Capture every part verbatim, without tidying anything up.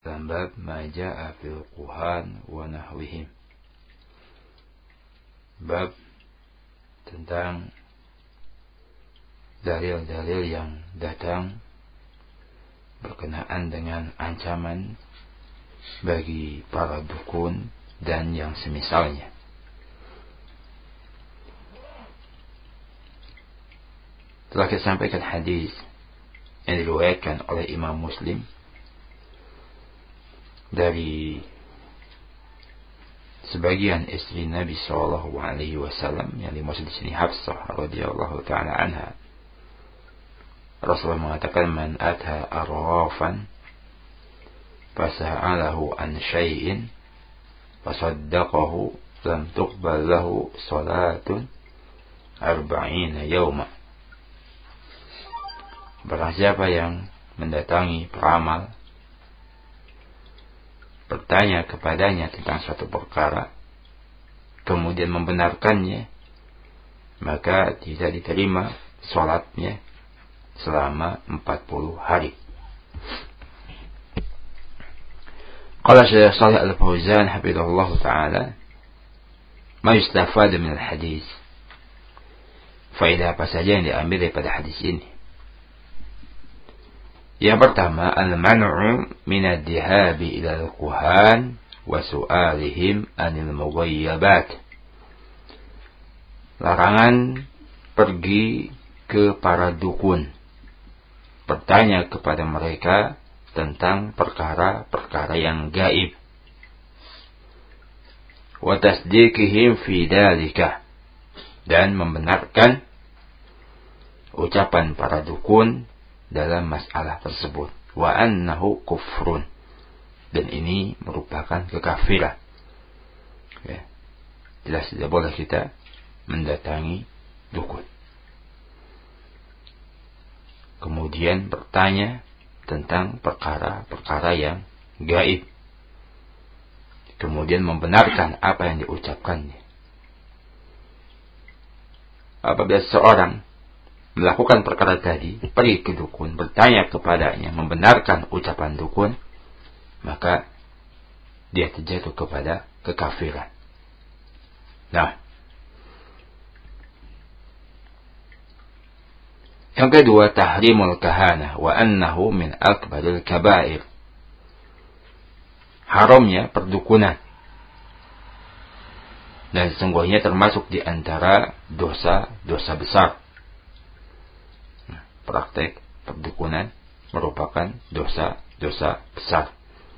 dalam bab ma jaa'a fil quhan wa nahwihim, bab tentang dalil-dalil yang datang berkenaan dengan ancaman bagi para dukun dan yang semisalnya. Telah kita sampaikan hadis yang diriwayatkan oleh Imam Muslim dari sebagian istri Nabi Shallallahu Alaihi Wasallam yang dimaksud di sini Hafsah radhiyallahu taala anha. Rasulullah mengatakan, man atha arrafan fasa'alahu an syai'in fasaddaqahu lam tuqbal lahu salatun arba'ina yawma. Barang siapa yang mendatangi peramal, bertanya kepadanya tentang suatu perkara, kemudian membenarkannya, maka tidak diterima salatnya selama empat puluh hari. Qala Syekh Shalih Al-Fauzan hafizahullah ta'ala, ma yustafad min al-hadis. Faedah apa saja yang diambil daripada hadis ini? Yang pertama, al-man'u min ad-dihabi ila al-quhan wa su'alihim anil mughayyabat. Larangan pergi ke para dukun, bertanya kepada mereka tentang perkara-perkara yang gaib. Wa tasdiqihim fi dzalika, dan membenarkan ucapan para dukun dalam masalah tersebut. Wa annahu kufrun, dan ini merupakan kekafiran. Ya. Jelas tidak boleh kita mendatangi dukun, kemudian bertanya tentang perkara-perkara yang gaib, kemudian membenarkan apa yang diucapkannya. Apabila seseorang melakukan perkara tadi, pergi ke dukun, bertanya kepadanya, membenarkan ucapan dukun, maka dia terjatuh kepada kekafiran. Nah, yang kedua, tahrimul kahanah wa annahu min akbaril kabair. Haramnya perdukunan, dan sesungguhnya termasuk di antara dosa-dosa besar. Praktek perdukunan merupakan dosa-dosa besar.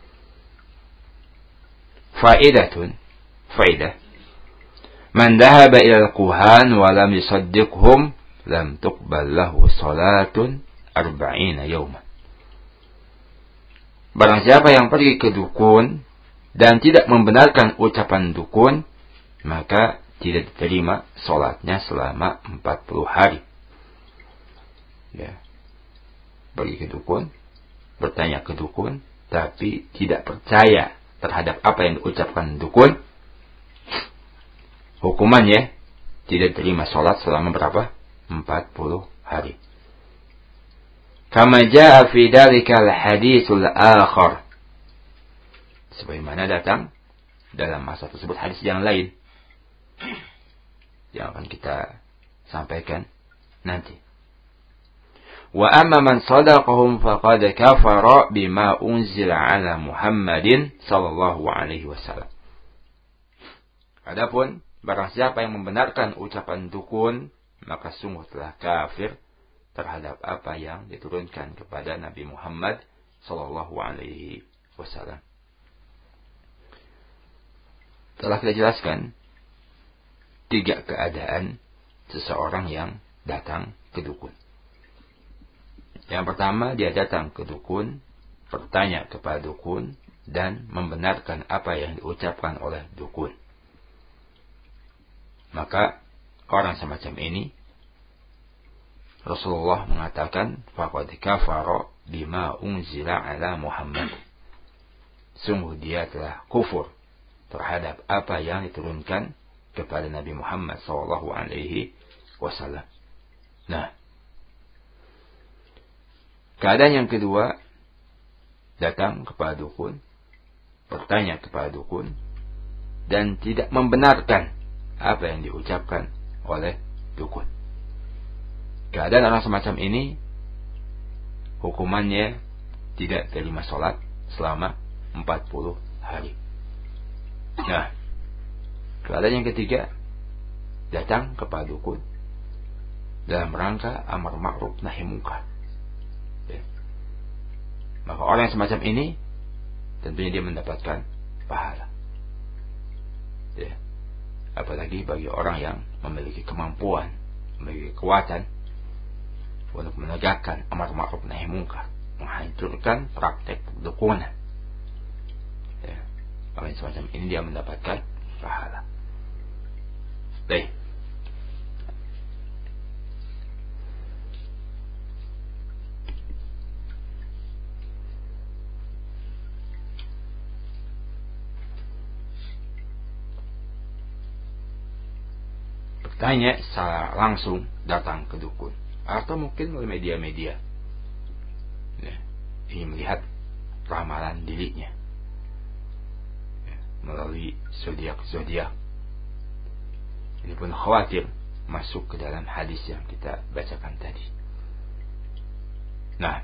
Faedatun, faedah. Man dhahaba ila al-quhan wa lam yusaddiqhum lam tuqbal lahu salatun arba'ina yawman. Barang siapa yang pergi ke dukun dan tidak membenarkan ucapan dukun, maka tidak diterima salatnya selama empat puluh hari. Ya. Pergi ke dukun, bertanya ke dukun, tapi tidak percaya terhadap apa yang diucapkan dukun, hukumannya tidak terima sholat selama berapa? empat puluh hari. Kama jaa fi dzalika al-haditsul akhar, sebagaimana datang dalam masa tersebut hadis yang lain yang akan kita sampaikan nanti. Wa amma man sadaqahum faqad kafara bima unzila ala Muhammadin sallallahu alaihi wasallam. Adapun barang siapa yang membenarkan ucapan dukun, maka sungguh telah kafir terhadap apa yang diturunkan kepada Nabi Muhammad sallallahu alaihi wasallam. Telah kita jelaskan tiga keadaan seseorang yang datang ke dukun. Yang pertama, dia datang ke dukun, bertanya kepada dukun, dan membenarkan apa yang diucapkan oleh dukun. Maka orang semacam ini, Rasulullah mengatakan, faqad kafara bima unzila ala Muhammad. Sungguh dia telah kufur terhadap apa yang diturunkan kepada Nabi Muhammad sallallahu alaihi wasallam. Nah, keadaan yang kedua, datang kepada dukun, bertanya kepada dukun, dan tidak membenarkan apa yang diucapkan oleh dukun. Keadaan orang semacam ini, hukumannya tidak terima sholat selama empat puluh hari. Nah, keadaan yang ketiga, datang kepada dukun dalam rangka amar ma'ruf nahi munkar. Ya. Maka orang yang semacam ini tentunya dia mendapatkan pahala. Ya. Apalagi bagi orang yang memiliki kemampuan, memiliki kekuatan untuk menegakkan amar ma'ruf nahi munkar, menghancurkan praktek perdukunan. Ya. Orang yang semacam ini dia mendapatkan pahala. Baik. Bertanya secara langsung datang ke dukun, atau mungkin melalui media-media, ya, ingin melihat ramalan dirinya, ya, melalui zodiak-zodiak. Ini pun khawatir masuk ke dalam hadis yang kita bacakan tadi. Nah,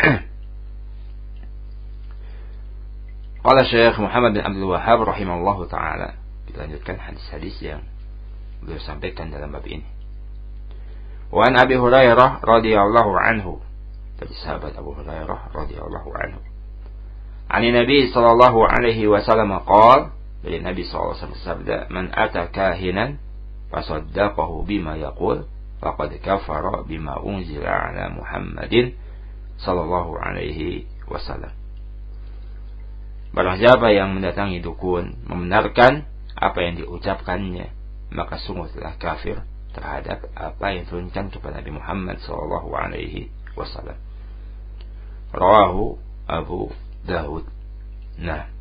qala Syekh Muhammad bin Abdul Wahhab rahimahullahu taala, kita lanjutkan hadis-hadis yang beliau sampaikan dalam bab ini. Wa an Abi Hurairah radhiyallahu anhu, dari sahabat Abu Hurairah radhiyallahu anhu, ani Nabi sallallahu alaihi wasallam qala, dari Nabi sallallahu alaihi wasallam bersabda, man ata kahinan fasaddaqahu bima yaqul faqad kafara bima unzila ala Muhammadin sallallahu alaihi wasallam. Barang siapa yang mendatangi dukun membenarkan apa yang diucapkannya, maka sungguh telah kafir terhadap apa yang diturunkan kepada Nabi Muhammad sallallahu alaihi wasallam. Rawahu Abu Dawud. Nah,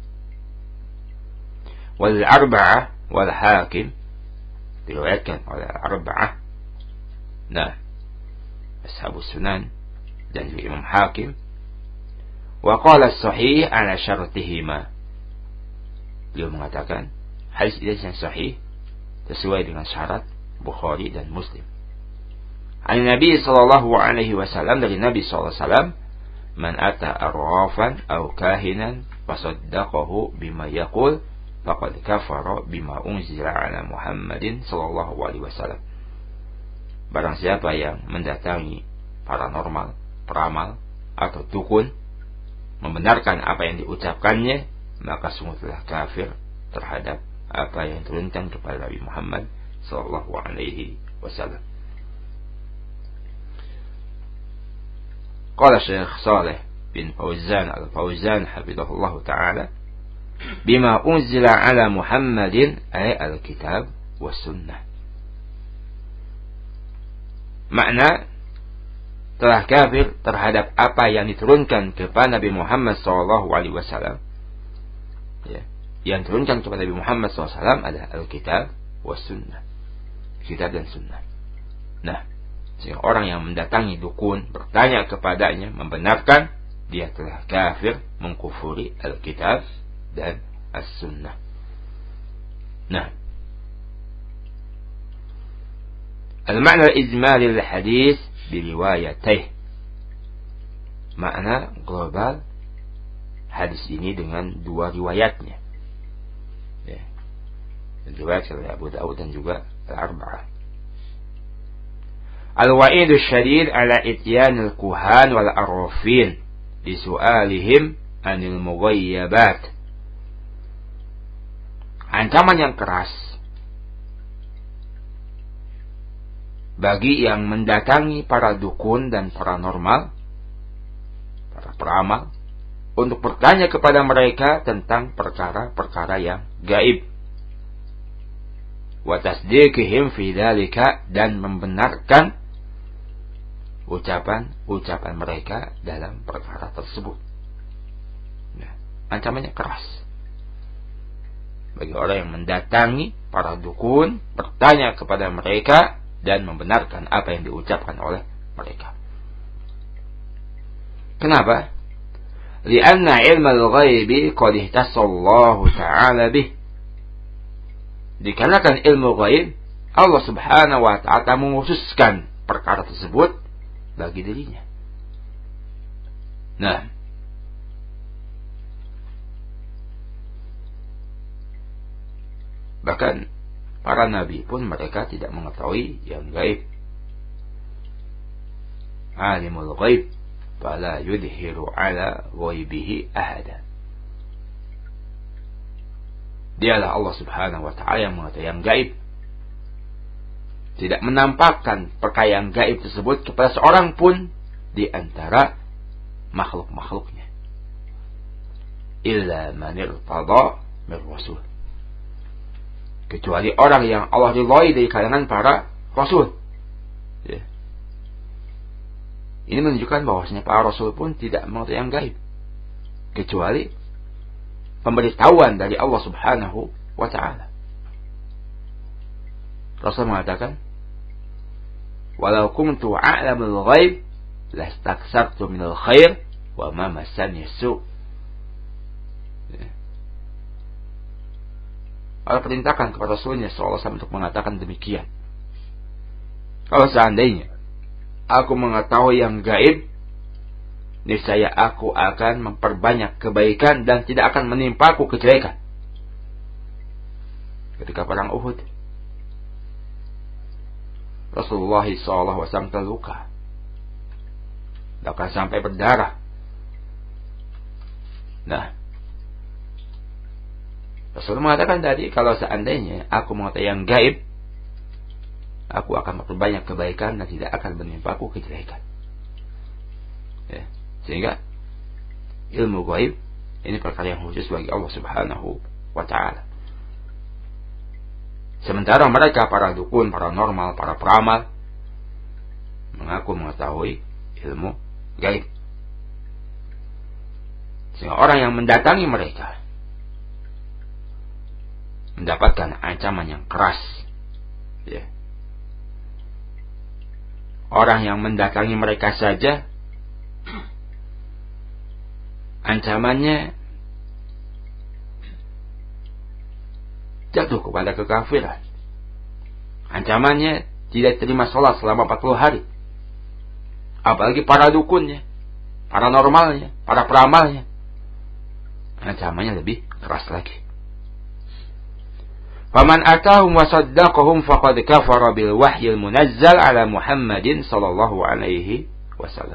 wal arba'ah wal hakim, diriwayatkan oleh arba'ah. Nah, Ashabus Sunan dan Imam Hakim. Wa qala as-sahih ala syartihima. Beliau mengatakan hadis ini yang sahih sesuai dengan syarat Bukhari dan Muslim. An Nabi sallallahu alaihi wasallam, dari Nabi sallallahu alaihi wasallam, man ata arrafan aw kahinan fasaddaqahu bima yaqul faqad kafara bima unzila ala Muhammadin sallallahu alaihi wasallam. Barang siapa yang mendatangi paranormal, peramal atau dukun membenarkan apa yang diucapkannya, maka sungguh telah kafir terhadap apa yang diturunkan kepada Nabi Muhammad sallallahu alaihi wasallam. Qala Syekh Saleh bin Fauzan al-Fauzan hafizahullah taala, bima unzila ala Muhammadin ay al-kitab was sunnah. Makna telah kafir terhadap apa yang diturunkan kepada Nabi Muhammad sallallahu alaihi wasallam. Ya. Yang turunkan kepada Nabi Muhammad sallallahu alaihi wasallam adalah Alkitab was sunnah, kitab dan sunnah. Nah, sehingga orang yang mendatangi dukun bertanya kepadanya membenarkan, dia telah kafir mengkufuri Alkitab dan as-sunnah. Nah, al-ma'na al-ijmali lil-hadis biriwayatih, makna global hadis ini dengan dua riwayatnya. Ya. Riwayat oleh Abu Dawud dan juga Al-Arba'ah. Al-wa'idu syadid ala ityan al-kuhan wal arrafin disu'alihim anil mughayyabat. Ancaman yang keras bagi yang mendatangi para dukun dan paranormal, para peramal, untuk bertanya kepada mereka tentang perkara-perkara yang gaib. Wa tasdiqihim fi dzalika, dan membenarkan ucapan-ucapan mereka dalam perkara tersebut. Nah, ancamannya keras bagi orang yang mendatangi para dukun, bertanya kepada mereka dan membenarkan apa yang diucapkan oleh mereka. Kenapa? Lianna ilmal ghaibi qad ihtassallahu ta'ala bih. Dikarenakan ilmu ghaib, Allah Subhanahu wa ta'ala mengkhususkan perkara tersebut bagi dirinya. Nah, bahkan para nabi pun mereka tidak mengetahui yang gaib. Alimul ghaib fala yudhiru ala ghaibihi ahada. Dialah Allah Subhanahu wa ta'ala yang mengetahui yang gaib. Tidak menampakkan perkara yang gaib tersebut kepada seorang pun di antara makhluk-makhluknya. Illa man irtada min rasul. Kecuali orang yang Allah ridhai dari kalangan para rasul. Ya. Ini menunjukkan bahwasanya para rasul pun tidak mengetahui yang gaib. Kecuali pemberitahuan dari Allah Subhanahu wa ta'ala. Rasul mengatakan, walau kuntu a'lamul ghaib lastaksartu minal khair wa ma massani su'. Ya. Allah perintahkan kepada Rasulnya sallallahu alaihi wasallam untuk mengatakan demikian. Kalau seandainya aku mengetahui yang gaib, niscaya aku akan memperbanyak kebaikan dan tidak akan menimpaku kejelekan. Ketika perang Uhud, Rasulullah sallallahu alaihi wasallam terluka, bahkan sampai berdarah. Nah, Rasul mengatakan tadi, kalau seandainya aku mengetahui yang gaib, aku akan memperbanyak kebaikan dan tidak akan menimpaku kejelekan. Ya. Sehingga ilmu gaib ini perkara yang khusus bagi Allah Subhanahu wa ta'ala. Sementara mereka, para dukun, para normal, para peramal, mengaku mengetahui ilmu gaib. Sehingga orang yang mendatangi mereka mendapatkan ancaman yang keras. Ya. Orang yang mendatangi mereka saja ancamannya jatuh kepada kekafiran. Ancamannya tidak terima sholat selama empat puluh hari. Apalagi para dukunnya, para normalnya, para peramalnya, ancamannya lebih keras lagi. Faman atahum wa saddaqahum faqad kafara bil wahyil munazzal ala Muhammadin sallallahu alaihi wasallam.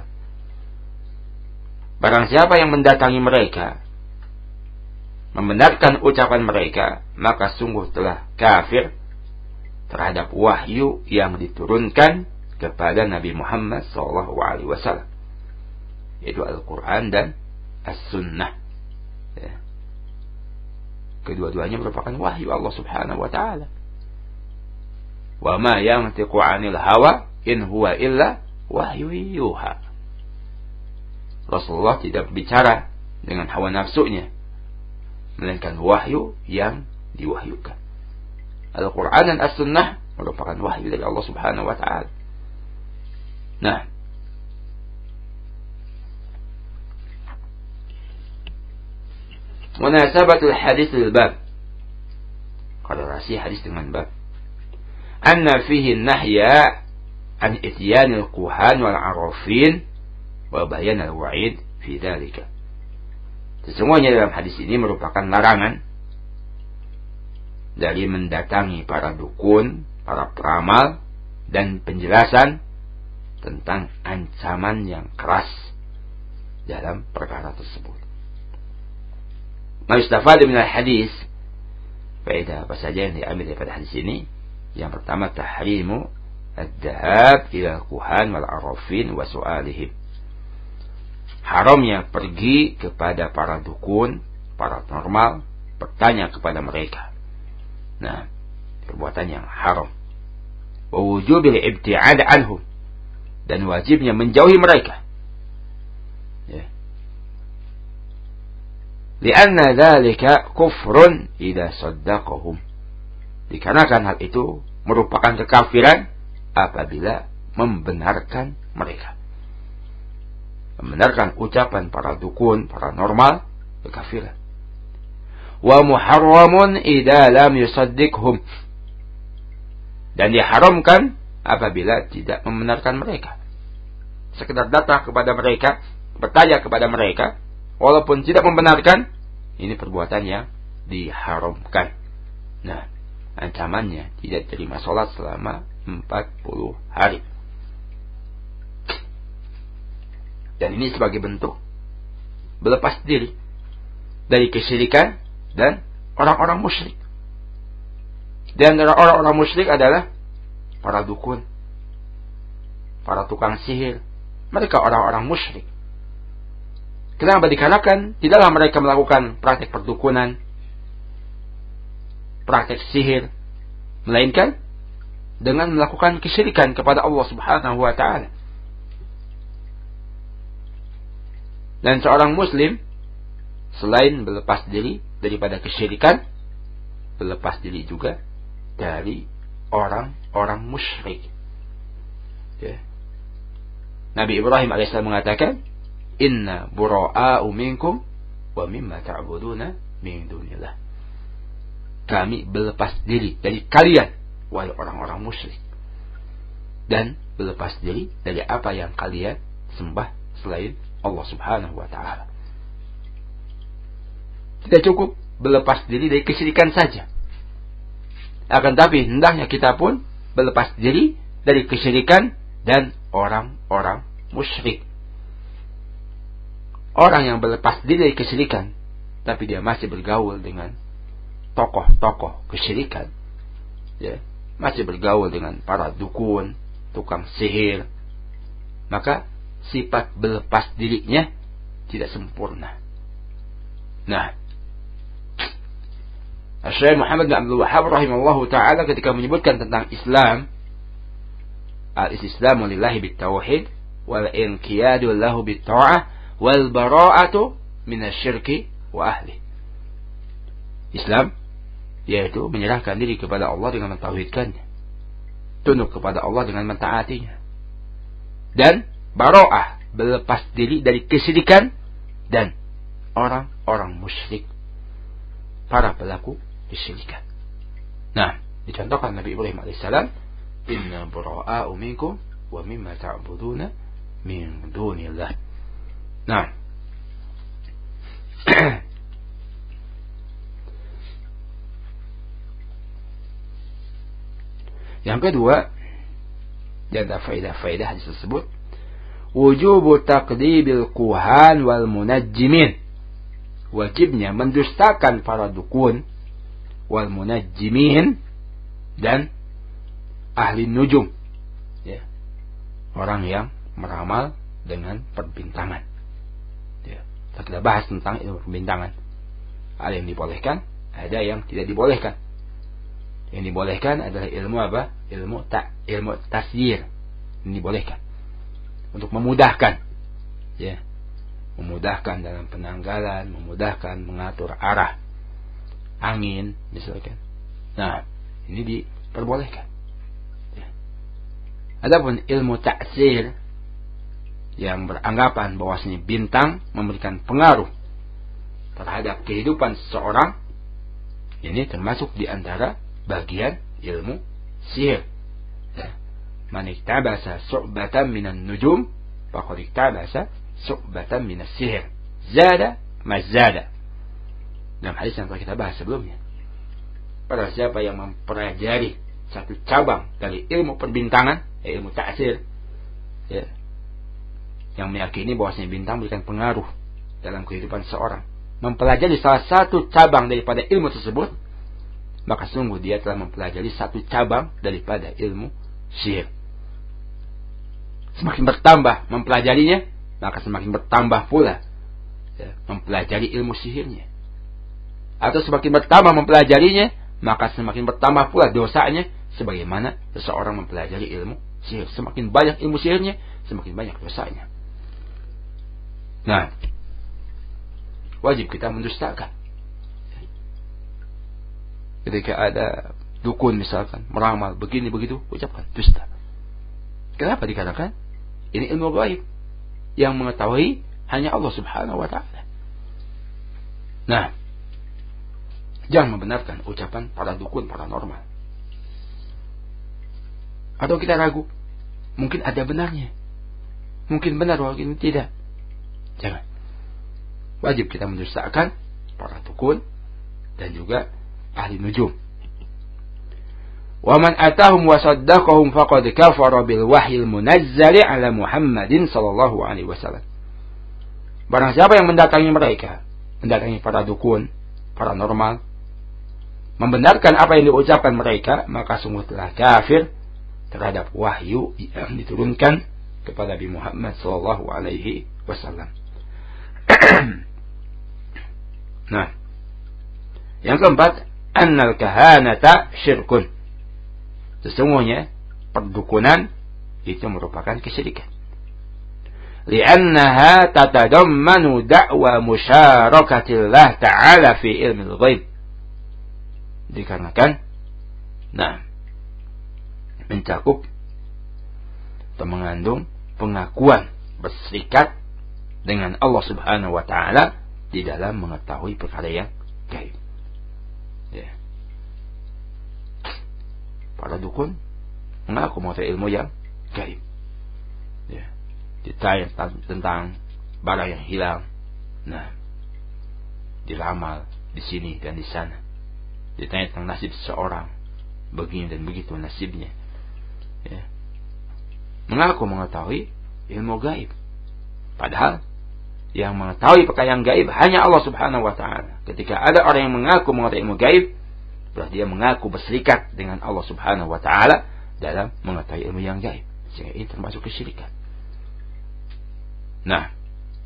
Barang siapa yang mendatangi mereka, membenarkan ucapan mereka, maka sungguh telah kafir terhadap wahyu yang diturunkan kepada Nabi Muhammad sallallahu alaihi wasallam, yaitu Al-Quran dan As-Sunnah. Ya. Kedua-duanya merupakan wahyu Allah Subhanahu wa ta'ala. Wa ma yantiqu 'anil hawa in huwa illa wahyu yuha. Rasulullah tidak berbicara dengan hawa nafsunya, melainkan wahyu yang diwahyukan. Al-Quran dan As-Sunnah merupakan wahyu dari Allah Subhanahu wa ta'ala. Nah, munasabatul hadis lil bab, korelasi hadis dengan bab, anna fihi nahya an ityanil kuhan wal arafin wa bayan al wa'id fi dzalika. Sesungguhnya dalam hadis ini merupakan larangan dari mendatangi para dukun, para peramal, dan penjelasan tentang ancaman yang keras dalam perkara tersebut. Mustafad min al-hadis, faedah apa saja yang diambil daripada hadis ini? Yang pertama, tahrimu ad-dhahab ila kuhan wal arafin wa su'alihim. Haramnya pergi kepada para dukun, para normal, bertanya kepada mereka. Nah, perbuatan yang haram. Wa wujubil ibti'ad anhum, dan wajibnya menjauhi mereka. Ya. Lianna dzalika kufrun idza saddaqahum. Dikarenakan hal itu merupakan kekafiran apabila membenarkan mereka. membenarkan ucapan para dukun, para normal, kekafiran. Wa muharramun idza lam yusaddiqhum. Dan diharamkan apabila tidak membenarkan mereka. Sekedar datang kepada mereka, bertanya kepada mereka, walaupun tidak membenarkan, ini perbuatan yang diharamkan. Nah, ancamannya tidak terima sholat selama empat puluh hari. Dan ini sebagai bentuk berlepas diri dari kesyirikan dan orang-orang musyrik. Dan orang-orang musyrik adalah para dukun, para tukang sihir. Mereka orang-orang musyrik. Kenapa dikarenakan tidaklah mereka melakukan praktek perdukunan, praktek sihir, melainkan dengan melakukan kesyirikan kepada Allah Subhanahu wa taala. Dan seorang muslim selain berlepas diri daripada kesyirikan, berlepas diri juga dari orang-orang musyrik. Ya. Nabi Ibrahim alaihissalam mengatakan, "Inna bura'a'u minkum wa mimma ta'buduna min dunillah." Kami berlepas diri dari kalian, wahai orang-orang musyrik, dan berlepas diri dari apa yang kalian sembah selain Allah Subhanahu wa taala. Tidak cukup berlepas diri dari kesyirikan saja. Akan tapi hendaknya kita pun berlepas diri dari kesyirikan dan orang-orang musyrik. Orang yang berlepas diri dari kesyirikan, tapi dia masih bergaul dengan tokoh-tokoh kesyirikan, ya, masih bergaul dengan para dukun, tukang sihir, maka sifat berlepas dirinya tidak sempurna. Nah, Syekh Muhammad bin Abdul Wahhab rahimahullahu taala ketika menyebutkan tentang Islam, al-istislamu lillahi bit-tauhid wal inqiyadu lahu bit-ta'ah wal bara'atu minasyirki wa ahli. Islam yaitu menyerahkan diri kepada Allah dengan mentauhidkannya, tunduk kepada Allah dengan mentaatinya, dan bara'ah berlepas diri dari kesyirikan dan orang-orang musyrik, para pelaku kesyirikan. Nah, dicontohkan Nabi Ibrahim alaihissalam, "Inna bura'a'u minkum wa mimma ta'buduna min dunillah." Nah, yang kedua, di antara faedah-faedah hadis tersebut, wujubu taqdibil kuhan wal munajjimin. Wajibnya mendustakan para dukun, wal munajjimin, dan ahli nujum, ya, orang yang meramal dengan perbintangan. Ya, kita bahas tentang ilmu perbintangan. Ada yang dibolehkan, ada yang tidak dibolehkan. Yang dibolehkan adalah ilmu apa? Ilmu tak, ilmu tasyir. Ini dibolehkan untuk memudahkan, ya, memudahkan dalam penanggalan, memudahkan mengatur arah angin misalkan. Nah, ini diperbolehkan. Ya. Adapun ilmu ta'sir yang beranggapan bahwasanya bintang memberikan pengaruh terhadap kehidupan seseorang, ini termasuk di antara bagian ilmu sihir. Ya. Man iktabasa su'batan minan nujum faqad iktabasa su'batan minas sihir. Zada mazada. Dalam hadis yang telah kita bahas sebelumnya. Pada siapa yang mempelajari satu cabang dari ilmu perbintangan, ya, ilmu ta'sir, ya, yang meyakini bahwasanya bintang memberikan pengaruh dalam kehidupan seorang, mempelajari salah satu cabang daripada ilmu tersebut, maka sungguh dia telah mempelajari satu cabang daripada ilmu sihir. Semakin bertambah mempelajarinya, maka semakin bertambah pula, ya, mempelajari ilmu sihirnya. Atau semakin bertambah mempelajarinya, maka semakin bertambah pula dosanya, sebagaimana seseorang mempelajari ilmu sihir. Semakin banyak ilmu sihirnya, semakin banyak dosanya. Nah, wajib kita mendustakan. Ketika ada dukun misalkan meramal begini begitu, ucapkan dusta. Kenapa dikatakan? Ini ilmu gaib. yang mengetahui hanya Allah Subhanahu wa ta'ala. Nah, jangan membenarkan ucapan para dukun paranormal. Atau kita ragu, mungkin ada benarnya, mungkin benar, mungkin tidak. Jangan. Wajib kita mendustakan para dukun dan juga ahli nujum. Wa man atahum wa saddaqahum faqad kafara bil wahyil munazzali ala Muhammadin sallallahu alaihi wasallam. Barang siapa yang mendatangi mereka, mendatangi para dukun, paranormal, membenarkan apa yang diucapkan mereka, maka sungguh telah kafir terhadap wahyu yang diturunkan kepada Nabi Muhammad sallallahu alaihi wasallam. Nah, yang keempat, annal kahanata syirkun. Sesungguhnya perdukunan itu merupakan kesyirikan. Li'annaha tatadammanu da'wa musyarakatillahi ta'ala fi ilmil ghaib. Dikarenakan, nah, mencakup atau mengandung pengakuan berserikat dengan Allah Subhanahu wa ta'ala di dalam mengetahui perkara yang gaib. Ya. Para dukun mengaku mengetahui ilmu yang gaib. Ya. Ditanya tentang barang yang hilang. Nah, diramal di sini dan di sana. Ditanya tentang nasib seseorang, begini dan begitu nasibnya. Ya. Mengaku mengetahui ilmu gaib, padahal yang mengetahui perkara yang gaib hanya Allah Subhanahu wa ta'ala. Ketika ada orang yang mengaku mengetahui ilmu gaib, berarti dia mengaku berserikat dengan Allah Subhanahu wa ta'ala dalam mengetahui ilmu yang gaib. Sehingga ini termasuk kesyirikan. Nah,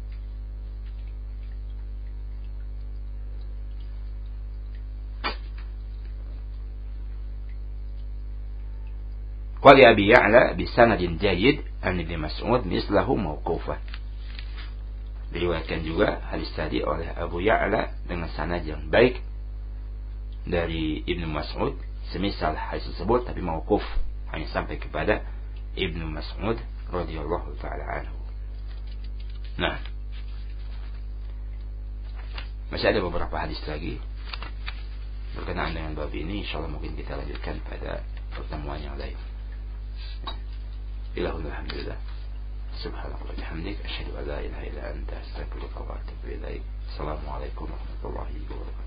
qali Abi Ya'la bi sanadin jayyid an Ibnu Mas'ud mislahu mauqufan. Diriwayatkan juga hadis tadi oleh Abu Ya'la dengan sanad yang baik dari Ibnu Mas'ud, semisal hadis tersebut tapi mauquf, hanya sampai kepada Ibnu Mas'ud radhiyallahu taala anhu. Nah, masih ada beberapa hadis lagi berkenaan dengan bab ini. Insyaallah mungkin kita lanjutkan pada pertemuan yang lain. Ilahul hamdulillah. Subhanallah wa bihamdik, asyhadu an la ilaha illa anta, astaghfiruka wa atubu ilaik. Assalamualaikum warahmatullahi wabarakatuh.